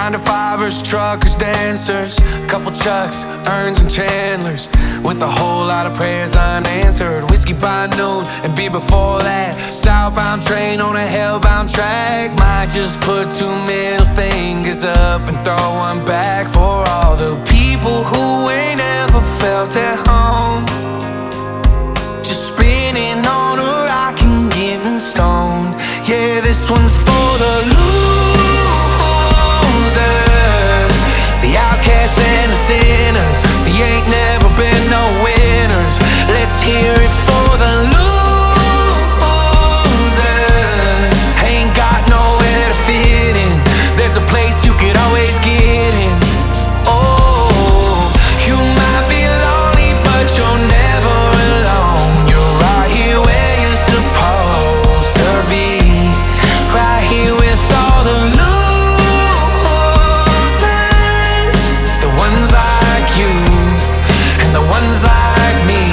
9 to 5ers, truckers, dancers, couple Chucks, Earns and Chandlers, with a whole lot of prayers unanswered. Whiskey by noon and beer before that. Southbound train on a hellbound track. Might just put 2 middle fingers up and throw one back for all the people who ain't ever felt at home, just spinning on a rock and getting stoned. Yeah, this one's for the losers, the outcasts and the sinners. They ain't never been no winners. Let's hear it for the losers. Ain't got nowhere to fit in. There's a place you could always get in. Oh, you might be lonely, but you're never alone. You're right here where you're supposed to be, right here with all the losers, the ones like you and the ones like me.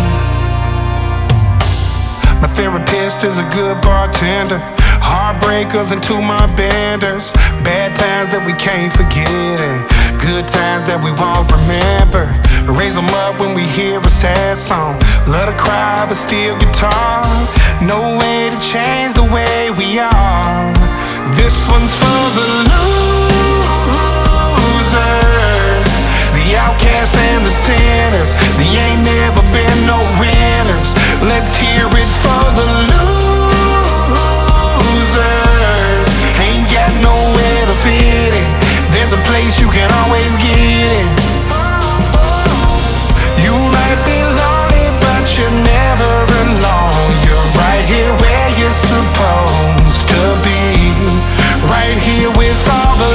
My therapist is a good bartender, heartbreakers and 2 month benders, bad times that we can't forget and good times that we won't remember. Raise them up when we hear a sad song. Love to cry but still guitar. No way to change the way we are. This one's for the losers, the outcasts and the sinners. They ain't never been no winners. Let's hear it for the losers. Ain't got nowhere to fit in. There's a place you can always get in. You might be lonely, but you're never alone. You're right here where you're supposed to be, right here with all the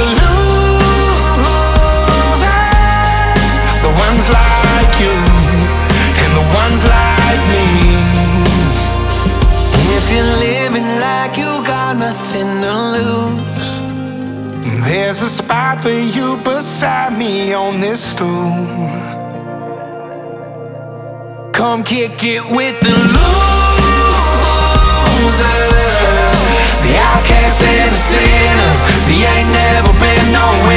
losers, the ones like you and the ones like me. If you're living like you got nothing to lose, there's a spot for you beside me on this stool. Come kick it with the losers, the outcasts and the sinners. They ain't never been nowhere.